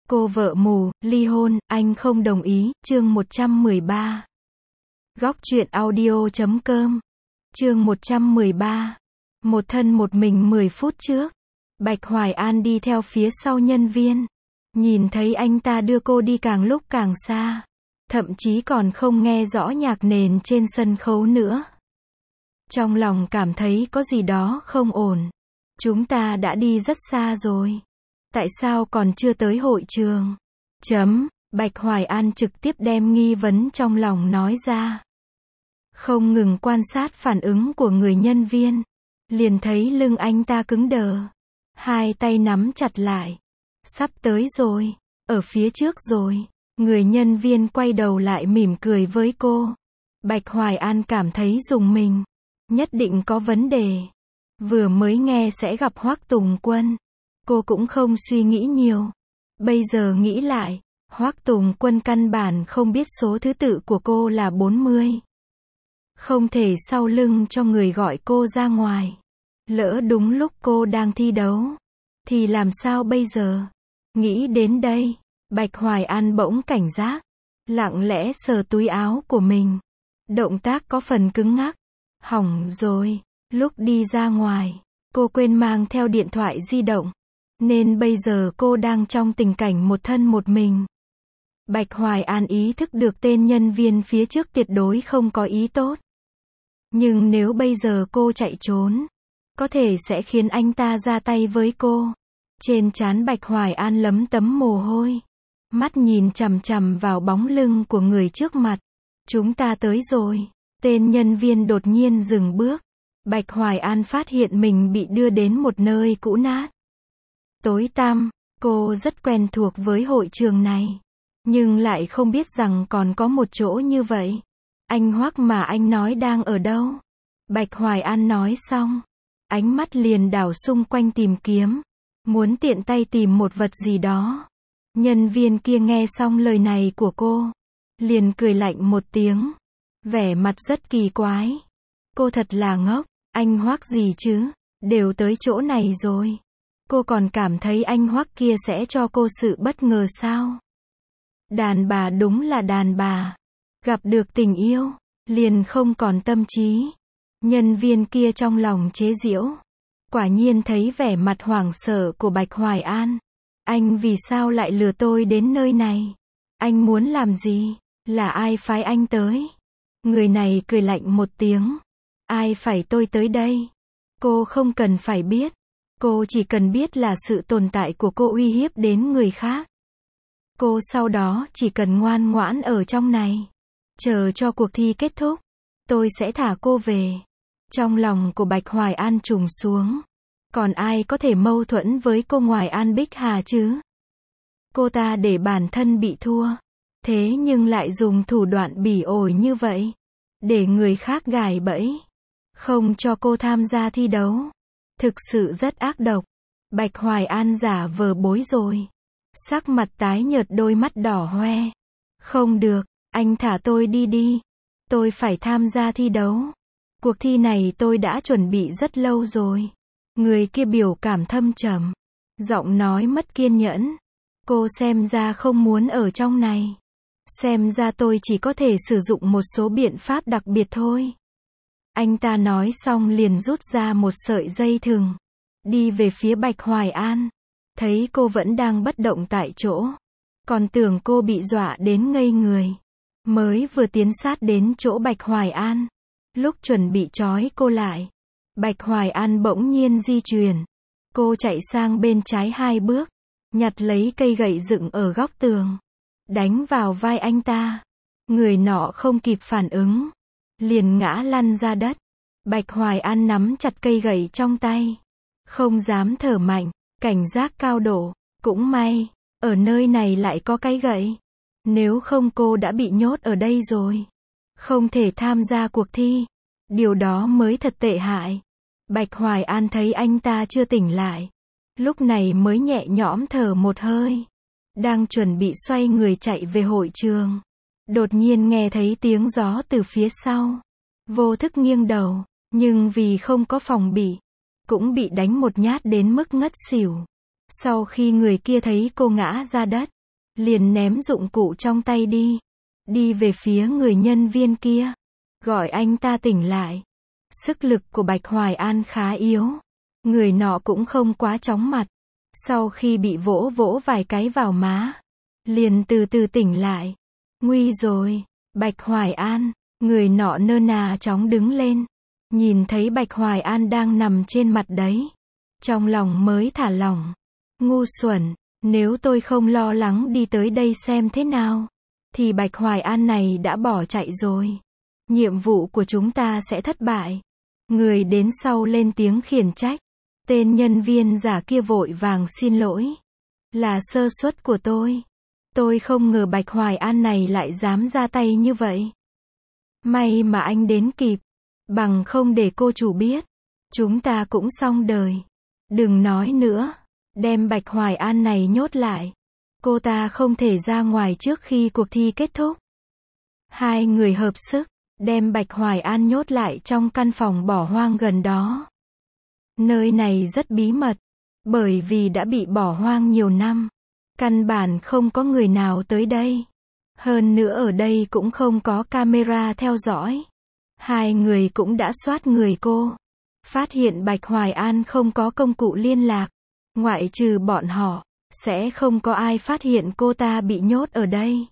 Cô vợ mù, ly hôn, anh không đồng ý, chương 113. Góc truyện audio.com. Chương 113. Một thân một mình 10 phút trước. Bạch Hoài An đi theo phía sau nhân viên. Nhìn thấy anh ta đưa cô đi càng lúc càng xa. Thậm chí còn không nghe rõ nhạc nền trên sân khấu nữa. Trong lòng cảm thấy có gì đó không ổn. Chúng ta đã đi rất xa rồi. Tại sao còn chưa tới hội trường? Bạch Hoài An trực tiếp đem nghi vấn trong lòng nói ra. Không ngừng quan sát phản ứng của người nhân viên. Liền thấy lưng anh ta cứng đờ. Hai tay nắm chặt lại. Sắp tới rồi. Ở phía trước rồi. Người nhân viên quay đầu lại mỉm cười với cô. Bạch Hoài An cảm thấy rùng mình. Nhất định có vấn đề. Vừa mới nghe sẽ gặp Hoắc Tùng Quân. Cô cũng không suy nghĩ nhiều. Bây giờ nghĩ lại, Hoắc Tùng Quân căn bản không biết số thứ tự của cô là 40. Không thể sau lưng cho người gọi cô ra ngoài. Lỡ đúng lúc cô đang thi đấu. Thì làm sao bây giờ? Nghĩ đến đây, Bạch Hoài An bỗng cảnh giác. Lặng lẽ sờ túi áo của mình. Động tác có phần cứng ngắc. Hỏng rồi. Lúc đi ra ngoài, cô quên mang theo điện thoại di động. Nên bây giờ cô đang trong tình cảnh một thân một mình. Bạch Hoài An ý thức được tên nhân viên phía trước tuyệt đối không có ý tốt. Nhưng nếu bây giờ cô chạy trốn, có thể sẽ khiến anh ta ra tay với cô. Trên trán Bạch Hoài An lấm tấm mồ hôi. Mắt nhìn chằm chằm vào bóng lưng của người trước mặt. Chúng ta tới rồi. Tên nhân viên đột nhiên dừng bước. Bạch Hoài An phát hiện mình bị đưa đến một nơi cũ nát. Tối tăm, cô rất quen thuộc với hội trường này. Nhưng lại không biết rằng còn có một chỗ như vậy. Anh Hoắc mà anh nói đang ở đâu? Bạch Hoài An nói xong. Ánh mắt liền đảo xung quanh tìm kiếm. Muốn tiện tay tìm một vật gì đó. Nhân viên kia nghe xong lời này của cô. Liền cười lạnh một tiếng. Vẻ mặt rất kỳ quái. Cô thật là ngốc. Anh Hoắc gì chứ? Đều tới chỗ này rồi. Cô còn cảm thấy anh Hoắc kia sẽ cho cô sự bất ngờ sao? Đàn bà đúng là đàn bà. Gặp được tình yêu, liền không còn tâm trí. Nhân viên kia trong lòng chế giễu. Quả nhiên thấy vẻ mặt hoảng sợ của Bạch Hoài An. Anh vì sao lại lừa tôi đến nơi này? Anh muốn làm gì? Là ai phái anh tới? Người này cười lạnh một tiếng. Ai phải tôi tới đây? Cô không cần phải biết. Cô chỉ cần biết là sự tồn tại của cô uy hiếp đến người khác. Cô sau đó chỉ cần ngoan ngoãn ở trong này. Chờ cho cuộc thi kết thúc. Tôi sẽ thả cô về. Trong lòng của Bạch Hoài An trùng xuống. Còn ai có thể mâu thuẫn với cô ngoài An Bích Hà chứ? Cô ta để bản thân bị thua. Thế nhưng lại dùng thủ đoạn bỉ ổi như vậy. Để người khác gài bẫy. Không cho cô tham gia thi đấu. Thực sự rất ác độc. Bạch Hoài An giả vờ bối rối. Sắc mặt tái nhợt, đôi mắt đỏ hoe. Không được, anh thả tôi đi đi. Tôi phải tham gia thi đấu. Cuộc thi này tôi đã chuẩn bị rất lâu rồi. Người kia biểu cảm thâm trầm. Giọng nói mất kiên nhẫn. Cô xem ra không muốn ở trong này. Xem ra tôi chỉ có thể sử dụng một số biện pháp đặc biệt thôi. Anh ta nói xong liền rút ra một sợi dây thừng. Đi về phía Bạch Hoài An. Thấy cô vẫn đang bất động tại chỗ. Còn tưởng cô bị dọa đến ngây người. Mới vừa tiến sát đến chỗ Bạch Hoài An. Lúc chuẩn bị trói cô lại. Bạch Hoài An bỗng nhiên di chuyển. Cô chạy sang bên trái 2 bước. Nhặt lấy cây gậy dựng ở góc tường. Đánh vào vai anh ta. Người nọ không kịp phản ứng. Liền ngã lăn ra đất. Bạch Hoài An nắm chặt cây gậy trong tay. Không dám thở mạnh. Cảnh giác cao độ. Cũng may, ở nơi này lại có cái gậy. Nếu không cô đã bị nhốt ở đây rồi. Không thể tham gia cuộc thi. Điều đó mới thật tệ hại. Bạch Hoài An thấy anh ta chưa tỉnh lại. Lúc này mới nhẹ nhõm thở một hơi. Đang chuẩn bị xoay người chạy về hội trường. Đột nhiên nghe thấy tiếng gió từ phía sau. Vô thức nghiêng đầu. Nhưng vì không có phòng bị. Cũng bị đánh một nhát đến mức ngất xỉu. Sau khi người kia thấy cô ngã ra đất. liền ném dụng cụ trong tay đi về phía người nhân viên kia, gọi anh ta tỉnh lại. Sức lực của Bạch Hoài An khá yếu, người nọ cũng không quá chóng mặt. Sau khi bị vỗ vỗ vài cái vào má, liền từ từ tỉnh lại. Nguy rồi, Bạch Hoài An, người nọ nơ nà chóng đứng lên, nhìn thấy Bạch Hoài An đang nằm trên mặt đấy, trong lòng mới thả lỏng. Ngu xuẩn, nếu tôi không lo lắng đi tới đây xem thế nào, thì Bạch Hoài An này đã bỏ chạy rồi. Nhiệm vụ của chúng ta sẽ thất bại. Người đến sau lên tiếng khiển trách. Tên nhân viên giả kia vội vàng xin lỗi. Là sơ suất của tôi. Tôi không ngờ Bạch Hoài An này lại dám ra tay như vậy. May mà anh đến kịp. Bằng không để cô chủ biết, chúng ta cũng xong đời. Đừng nói nữa. Đem Bạch Hoài An này nhốt lại. Cô ta không thể ra ngoài trước khi cuộc thi kết thúc. Hai người hợp sức, đem Bạch Hoài An nhốt lại trong căn phòng bỏ hoang gần đó. Nơi này rất bí mật, bởi vì đã bị bỏ hoang nhiều năm. Căn bản không có người nào tới đây. Hơn nữa ở đây cũng không có camera theo dõi. Hai người cũng đã soát người cô. Phát hiện Bạch Hoài An không có công cụ liên lạc. Ngoại trừ bọn họ, sẽ không có ai phát hiện cô ta bị nhốt ở đây.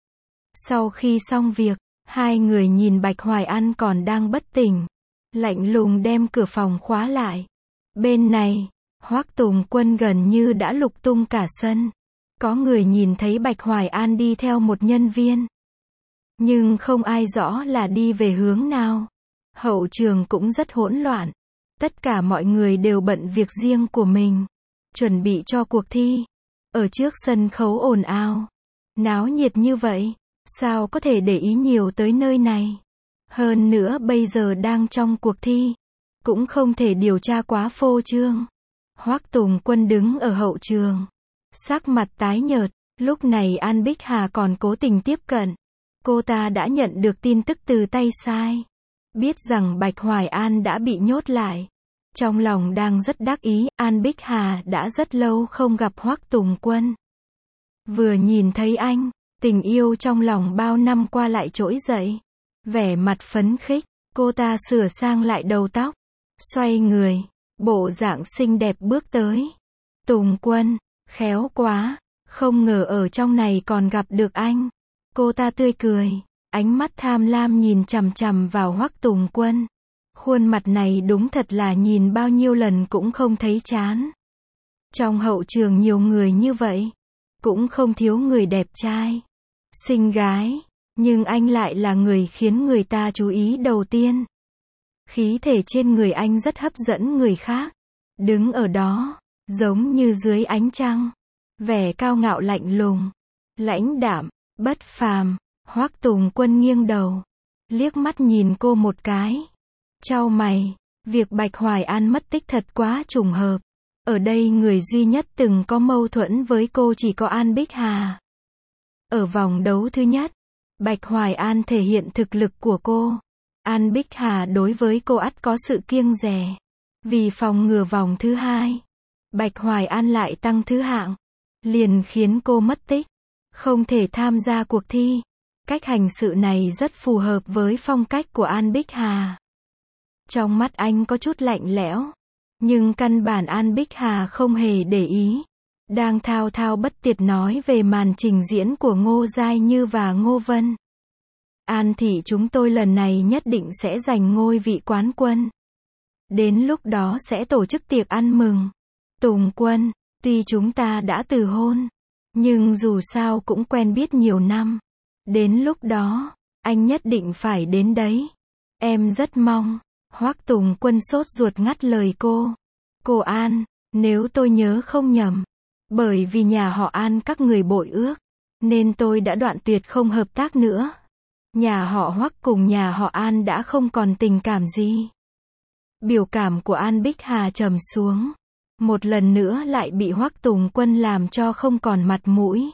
Sau khi xong việc, hai người nhìn Bạch Hoài An còn đang bất tỉnh, lạnh lùng đem cửa phòng khóa lại. Bên này, Hoắc Tùng Quân gần như đã lục tung cả sân. Có người nhìn thấy Bạch Hoài An đi theo một nhân viên, nhưng không ai rõ là đi về hướng nào. Hậu trường cũng rất hỗn loạn. Tất cả mọi người đều bận việc riêng của mình, chuẩn bị cho cuộc thi. Ở trước sân khấu ồn ào, náo nhiệt như vậy, sao có thể để ý nhiều tới nơi này. Hơn nữa bây giờ đang trong cuộc thi, cũng không thể điều tra quá phô trương. Hoắc Tùng Quân đứng ở hậu trường, sắc mặt tái nhợt. Lúc này An Bích Hà còn cố tình tiếp cận. Cô ta đã nhận được tin tức từ tay sai, biết rằng Bạch Hoài An đã bị nhốt lại. Trong lòng đang rất đắc ý, An Bích Hà đã rất lâu không gặp Hoắc Tùng Quân. Vừa nhìn thấy anh, tình yêu trong lòng bao năm qua lại trỗi dậy. Vẻ mặt phấn khích, cô ta sửa sang lại đầu tóc, xoay người, bộ dạng xinh đẹp bước tới. Tùng Quân, khéo quá, không ngờ ở trong này còn gặp được anh. Cô ta tươi cười, ánh mắt tham lam nhìn chằm chằm vào Hoắc Tùng Quân. Khuôn mặt này đúng thật là nhìn bao nhiêu lần cũng không thấy chán. Trong hậu trường nhiều người như vậy, cũng không thiếu người đẹp trai, xinh gái, nhưng anh lại là người khiến người ta chú ý đầu tiên. Khí thể trên người anh rất hấp dẫn người khác. Đứng ở đó, giống như dưới ánh trăng, vẻ cao ngạo lạnh lùng, lãnh đạm, bất phàm. Hoắc Tùng Quân nghiêng đầu, liếc mắt nhìn cô một cái, chau mày. Việc Bạch Hoài An mất tích thật quá trùng hợp. Ở đây người duy nhất từng có mâu thuẫn với cô chỉ có An Bích Hà. Ở vòng đấu thứ nhất, Bạch Hoài An thể hiện thực lực của cô. An Bích Hà đối với cô ắt có sự kiêng dè. Vì phòng ngừa vòng thứ hai, Bạch Hoài An lại tăng thứ hạng, liền khiến cô mất tích, không thể tham gia cuộc thi. Cách hành sự này rất phù hợp với phong cách của An Bích Hà. Trong mắt anh có chút lạnh lẽo, nhưng căn bản An Bích Hà không hề để ý. Đang thao thao bất tuyệt nói về màn trình diễn của Ngô Giai Như và Ngô Vân. An thị chúng tôi lần này nhất định sẽ giành ngôi vị quán quân. Đến lúc đó sẽ tổ chức tiệc ăn mừng. Tùng Quân, tuy chúng ta đã từ hôn, nhưng dù sao cũng quen biết nhiều năm. Đến lúc đó, anh nhất định phải đến đấy. Em rất mong. Hoắc Tùng Quân sốt ruột ngắt lời cô. Cô An, nếu tôi nhớ không nhầm, bởi vì nhà họ An các người bội ước, nên tôi đã đoạn tuyệt không hợp tác nữa. Nhà họ Hoắc cùng nhà họ An đã không còn tình cảm gì. Biểu cảm của An Bích Hà trầm xuống. Một lần nữa lại bị Hoắc Tùng Quân làm cho không còn mặt mũi.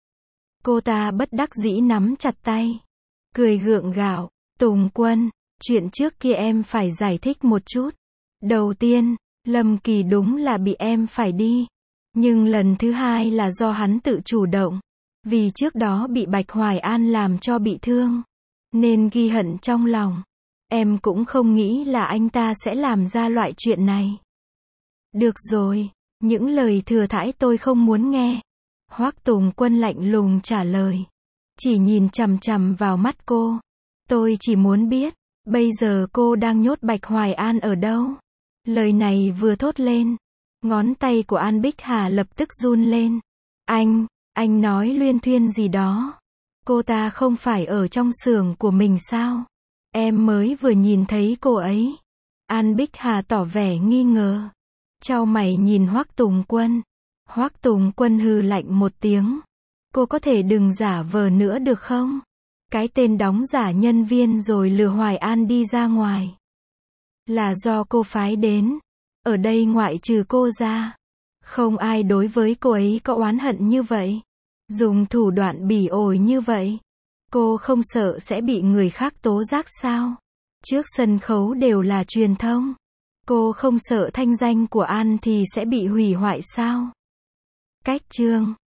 Cô ta bất đắc dĩ nắm chặt tay, cười gượng gạo. Tùng Quân, chuyện trước kia em phải giải thích một chút. Đầu tiên, Lâm Kỳ đúng là bị em phải đi. Nhưng lần thứ hai là do hắn tự chủ động. Vì trước đó bị Bạch Hoài An làm cho bị thương, nên ghi hận trong lòng. Em cũng không nghĩ là anh ta sẽ làm ra loại chuyện này. Được rồi, những lời thừa thãi tôi không muốn nghe. Hoắc Tùng Quân lạnh lùng trả lời. Chỉ nhìn chằm chằm vào mắt cô. Tôi chỉ muốn biết, bây giờ cô đang nhốt Bạch Hoài An ở đâu? Lời này vừa thốt lên, ngón tay của An Bích Hà lập tức run lên. Anh nói luyên thuyên gì đó? Cô ta không phải ở trong xưởng của mình sao? Em mới vừa nhìn thấy cô ấy. An Bích Hà tỏ vẻ nghi ngờ. Chau mày nhìn Hoắc Tùng Quân. Hoắc Tùng Quân hừ lạnh một tiếng. Cô có thể đừng giả vờ nữa được không? Cái tên đóng giả nhân viên rồi lừa Hoài An đi ra ngoài. Là do cô phái đến. Ở đây ngoại trừ cô ra, không ai đối với cô ấy có oán hận như vậy. Dùng thủ đoạn bỉ ổi như vậy. Cô không sợ sẽ bị người khác tố giác sao? Trước sân khấu đều là truyền thông. Cô không sợ thanh danh của An thì sẽ bị hủy hoại sao? Cách chương